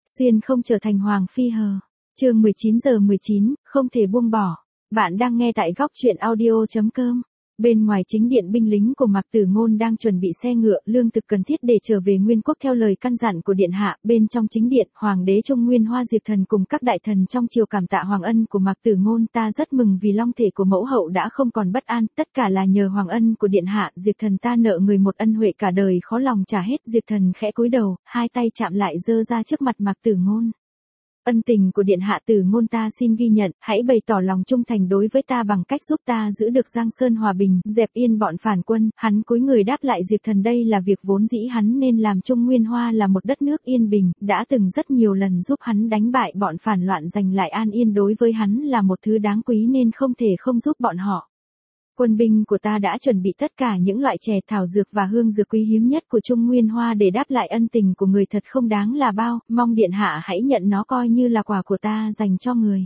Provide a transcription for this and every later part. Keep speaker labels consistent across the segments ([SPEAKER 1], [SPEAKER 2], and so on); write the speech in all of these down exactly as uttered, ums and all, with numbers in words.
[SPEAKER 1] Xuyên không trở thành hoàng phi hờ. Chương mười chín giờ mười chín, không thể buông bỏ. Bạn đang nghe tại góc truyện audio chấm com. Bên ngoài chính điện, binh lính của Mạc Tử Ngôn đang chuẩn bị xe ngựa, lương thực cần thiết để trở về Nguyên Quốc theo lời căn dặn của điện hạ. Bên trong chính điện, Hoàng đế Trung Nguyên Hoa Diệt Thần cùng các đại thần trong triều cảm tạ hoàng ân của Mạc Tử Ngôn. Ta rất mừng vì long thể của mẫu hậu đã không còn bất an, tất cả là nhờ hoàng ân của điện hạ. Diệt Thần ta nợ người một ân huệ cả đời khó lòng trả hết. Diệt Thần khẽ cúi đầu, hai tay chạm lại giơ ra trước mặt Mạc Tử Ngôn. Ân tình của điện hạ Tử Ngôn ta xin ghi nhận, hãy bày tỏ lòng trung thành đối với ta bằng cách giúp ta giữ được Giang Sơn hòa bình, dẹp yên bọn phản quân. Hắn cúi người đáp lại Diệt Thần, đây là việc vốn dĩ hắn nên làm. Trung Nguyên Hoa là một đất nước yên bình, đã từng rất nhiều lần giúp hắn đánh bại bọn phản loạn, giành lại an yên, đối với hắn là một thứ đáng quý nên không thể không giúp bọn họ. Quân binh của ta đã chuẩn bị tất cả những loại chè, thảo dược và hương dược quý hiếm nhất của Trung Nguyên Hoa để đáp lại ân tình của người, thật không đáng là bao, mong điện hạ hãy nhận nó coi như là quà của ta dành cho người.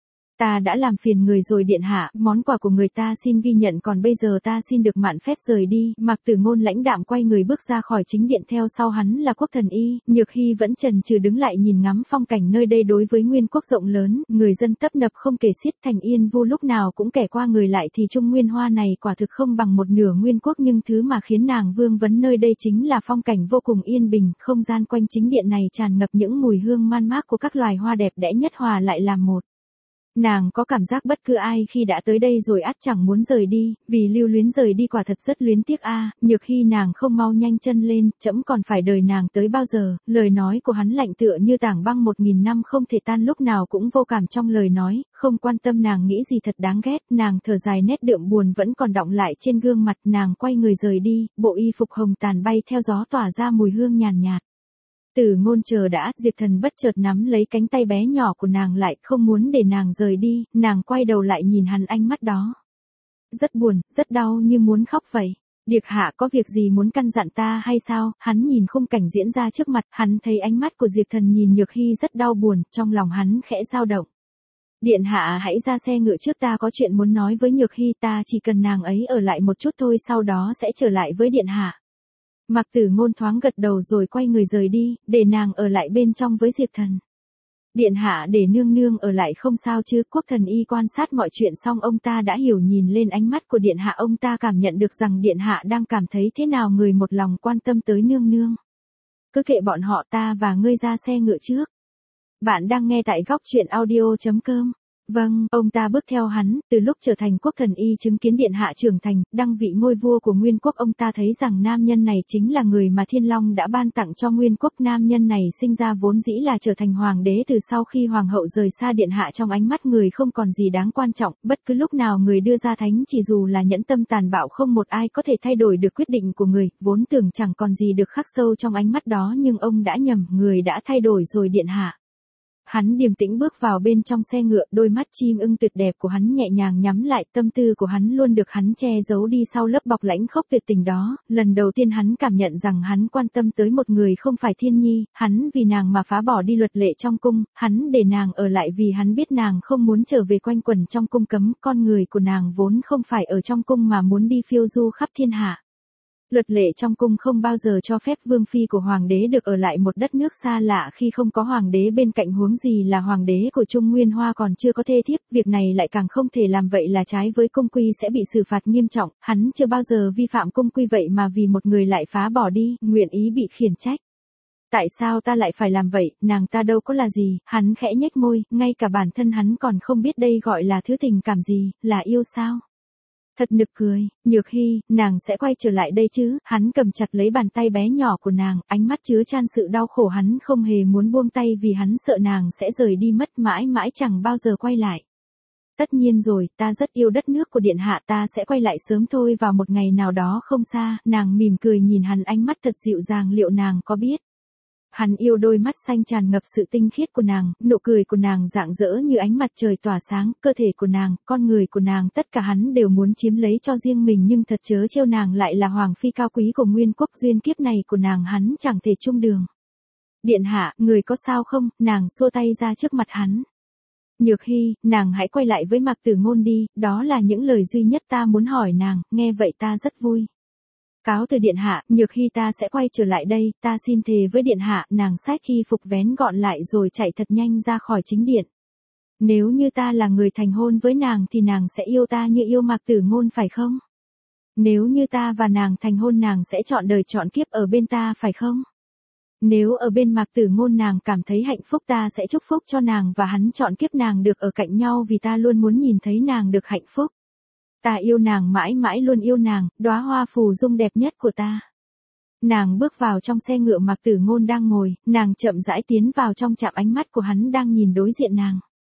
[SPEAKER 1] Ta đã làm phiền người rồi điện hạ, món quà của người ta xin ghi nhận, còn bây giờ ta xin được mạn phép rời đi. Mạc Tử Ngôn lãnh đạm quay người bước ra khỏi chính điện, theo sau hắn là Quốc Thần Y. Nhược Hy vẫn chần chừ đứng lại nhìn ngắm phong cảnh nơi đây. Đối với Nguyên Quốc rộng lớn, người dân tấp nập không kể xiết, thành yên vu lúc nào cũng kẻ qua người lại, thì Trung Nguyên Hoa này quả thực không bằng một nửa Nguyên Quốc. Nhưng thứ mà khiến nàng vương vấn nơi đây chính là phong cảnh vô cùng yên bình, không gian quanh chính điện này tràn ngập những mùi hương man mác của các loài hoa đẹp đẽ nhất hòa lại làm một. Nàng có cảm giác bất cứ ai khi đã tới đây rồi ắt chẳng muốn rời đi, vì lưu luyến rời đi quả thật rất luyến tiếc a. À, Nhược khi nàng không mau nhanh chân lên, trẫm còn phải đợi nàng tới bao giờ. Lời nói của hắn lạnh tựa như tảng băng một nghìn năm không thể tan, lúc nào cũng vô cảm trong lời nói, không quan tâm nàng nghĩ gì thật đáng ghét. Nàng thở dài, nét đượm buồn vẫn còn đọng lại trên gương mặt, nàng quay người rời đi, bộ y phục hồng tàn bay theo gió tỏa ra mùi hương nhàn nhạt. Tử Ngôn chờ đã, Diệt Thần bất chợt nắm lấy cánh tay bé nhỏ của nàng lại, không muốn để nàng rời đi. Nàng quay đầu lại nhìn hắn, ánh mắt đó rất buồn, rất đau, như muốn khóc vậy. Điệt hạ có việc gì muốn căn dặn ta hay sao? Hắn nhìn khung cảnh diễn ra trước mặt, hắn thấy ánh mắt của Diệt Thần nhìn Nhược Hy rất đau buồn, trong lòng hắn khẽ dao động. Điện hạ hãy ra xe ngựa trước, ta có chuyện muốn nói với Nhược Hy, ta chỉ cần nàng ấy ở lại một chút thôi, sau đó sẽ trở lại với điện hạ. Mạc Tử Ngôn thoáng gật đầu rồi quay người rời đi, để nàng ở lại bên trong với Diệt Thần. Điện hạ để nương nương ở lại không sao chứ? Quốc Thần Y quan sát mọi chuyện xong, ông ta đã hiểu, nhìn lên ánh mắt của điện hạ, ông ta cảm nhận được rằng điện hạ đang cảm thấy thế nào, người một lòng quan tâm tới nương nương. Cứ kệ bọn họ, ta và ngươi ra xe ngựa trước. Bạn đang nghe tại góc truyện audio chấm com. Vâng, ông ta bước theo hắn. Từ lúc trở thành Quốc Thần Y, chứng kiến điện hạ trưởng thành, đăng vị ngôi vua của Nguyên Quốc, ông ta thấy rằng nam nhân này chính là người mà Thiên Long đã ban tặng cho Nguyên Quốc. Nam nhân này sinh ra vốn dĩ là trở thành hoàng đế, từ sau khi hoàng hậu rời xa điện hạ, trong ánh mắt người không còn gì đáng quan trọng, bất cứ lúc nào người đưa ra thánh chỉ, dù là nhẫn tâm tàn bạo, không một ai có thể thay đổi được quyết định của người, vốn tưởng chẳng còn gì được khắc sâu trong ánh mắt đó, nhưng ông đã nhầm, người đã thay đổi rồi điện hạ. Hắn điềm tĩnh bước vào bên trong xe ngựa, đôi mắt chim ưng tuyệt đẹp của hắn nhẹ nhàng nhắm lại, tâm tư của hắn luôn được hắn che giấu đi sau lớp bọc lãnh khốc tuyệt tình đó. Lần đầu tiên hắn cảm nhận rằng hắn quan tâm tới một người không phải Thiên Nhi, hắn vì nàng mà phá bỏ đi luật lệ trong cung, hắn để nàng ở lại vì hắn biết nàng không muốn trở về quanh quẩn trong cung cấm, con người của nàng vốn không phải ở trong cung mà muốn đi phiêu du khắp thiên hạ. Luật lệ trong cung không bao giờ cho phép vương phi của hoàng đế được ở lại một đất nước xa lạ khi không có hoàng đế bên cạnh, huống gì là hoàng đế của Trung Nguyên Hoa còn chưa có thê thiếp, việc này lại càng không thể làm, vậy là trái với cung quy sẽ bị xử phạt nghiêm trọng. Hắn chưa bao giờ vi phạm cung quy, vậy mà vì một người lại phá bỏ đi, nguyện ý bị khiển trách. Tại sao ta lại phải làm vậy, nàng ta đâu có là gì? Hắn khẽ nhếch môi, ngay cả bản thân hắn còn không biết đây gọi là thứ tình cảm gì, là yêu sao? Thật nực cười. Nhược Hy, nàng sẽ quay trở lại đây chứ? Hắn cầm chặt lấy bàn tay bé nhỏ của nàng, ánh mắt chứa chan sự đau khổ, hắn không hề muốn buông tay vì hắn sợ nàng sẽ rời đi mất mãi mãi chẳng bao giờ quay lại. Tất nhiên rồi, ta rất yêu đất nước của điện hạ, ta sẽ quay lại sớm thôi, vào một ngày nào đó không xa. Nàng mỉm cười nhìn hắn, ánh mắt thật dịu dàng, liệu nàng có biết? Hắn yêu đôi mắt xanh tràn ngập sự tinh khiết của nàng, nụ cười của nàng rạng rỡ như ánh mặt trời tỏa sáng, cơ thể của nàng, con người của nàng, tất cả hắn đều muốn chiếm lấy cho riêng mình, nhưng thật chớ trêu, nàng lại là hoàng phi cao quý của Nguyên Quốc, duyên kiếp này của nàng hắn chẳng thể chung đường. Điện hạ, người có sao không? Nàng xua tay ra trước mặt hắn. Nhược Hy, nàng hãy quay lại với Mạc Tử Ngôn đi, đó là những lời duy nhất ta muốn hỏi nàng, nghe vậy ta rất vui. Cáo từ điện hạ, nhược khi ta sẽ quay trở lại đây, ta xin thề với điện hạ, nàng xách y phục vén gọn lại rồi chạy thật nhanh ra khỏi chính điện. Nếu như ta là người thành hôn với nàng thì nàng sẽ yêu ta như yêu Mạc Tử Ngôn phải không? Nếu như ta và nàng thành hôn nàng sẽ chọn đời chọn kiếp ở bên ta phải không? Nếu ở bên Mạc Tử Ngôn nàng cảm thấy hạnh phúc ta sẽ chúc phúc cho nàng và hắn chọn kiếp nàng được ở cạnh nhau vì ta luôn muốn nhìn thấy nàng được hạnh phúc. Ta yêu nàng mãi mãi luôn yêu nàng, đóa hoa phù dung đẹp nhất của ta. Nàng bước vào trong xe ngựa Mạc Tử Ngôn đang ngồi, nàng chậm rãi tiến vào trong chạm ánh mắt của hắn đang nhìn đối diện nàng.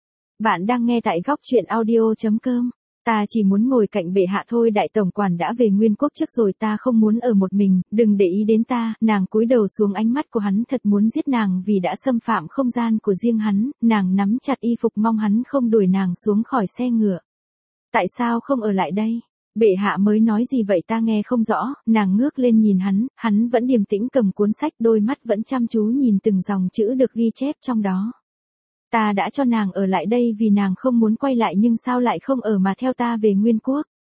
[SPEAKER 1] Bạn đang nghe tại góc truyện audio chấm com. Ta chỉ muốn ngồi cạnh bệ hạ thôi, đại tổng quản đã về Nguyên Quốc trước rồi, ta không muốn ở một mình, đừng để ý đến ta. Nàng cúi đầu xuống, ánh mắt của hắn thật muốn giết nàng vì đã xâm phạm không gian của riêng hắn, nàng nắm chặt y phục mong hắn không đuổi nàng xuống khỏi xe ngựa. Tại sao không ở lại đây? Bệ hạ mới nói gì vậy ta nghe không rõ, nàng ngước lên nhìn hắn, hắn vẫn điềm tĩnh cầm cuốn sách, đôi mắt vẫn chăm chú nhìn từng dòng chữ được ghi chép trong đó. Ta đã cho nàng ở lại đây vì nàng không muốn quay lại, nhưng sao lại không ở mà theo ta về Nguyên Quốc?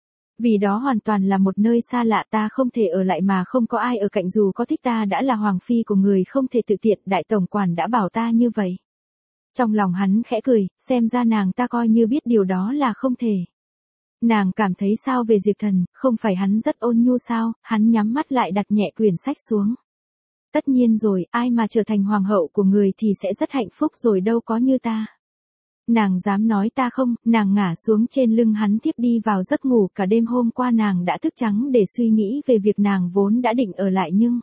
[SPEAKER 1] Vì đó hoàn toàn là một nơi xa lạ, ta không thể ở lại mà không có ai ở cạnh, dù có thích ta đã là hoàng phi của người không thể tự tiện, đại tổng quản đã bảo ta như vậy. Trong lòng hắn khẽ cười, xem ra nàng ta coi như biết điều đó là không thể. Nàng cảm thấy sao về Diệp Thần, không phải hắn rất ôn nhu sao? Hắn nhắm mắt lại đặt nhẹ quyển sách xuống. Tất nhiên rồi, ai mà trở thành hoàng hậu của người thì sẽ rất hạnh phúc rồi, đâu có như ta. Nàng dám nói ta không? Nàng ngả xuống trên lưng hắn tiếp đi vào giấc ngủ, cả đêm hôm qua nàng đã thức trắng để suy nghĩ về việc nàng vốn đã định ở lại nhưng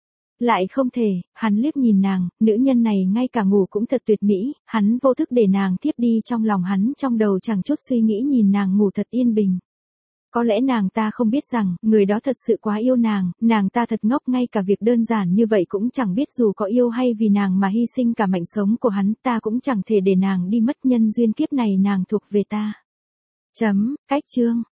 [SPEAKER 1] lại không thể. Hắn liếc nhìn nàng, nữ nhân này ngay cả ngủ cũng thật tuyệt mỹ, hắn vô thức để nàng tiếp đi trong lòng hắn, trong đầu chẳng chút suy nghĩ nhìn nàng ngủ thật yên bình. Có lẽ nàng ta không biết rằng, người đó thật sự quá yêu nàng, nàng ta thật ngốc, ngay cả việc đơn giản như vậy cũng chẳng biết, dù có yêu hay vì nàng mà hy sinh cả mệnh sống của hắn, ta cũng chẳng thể để nàng đi mất, nhân duyên kiếp này nàng thuộc về ta. Chấm, cách chương.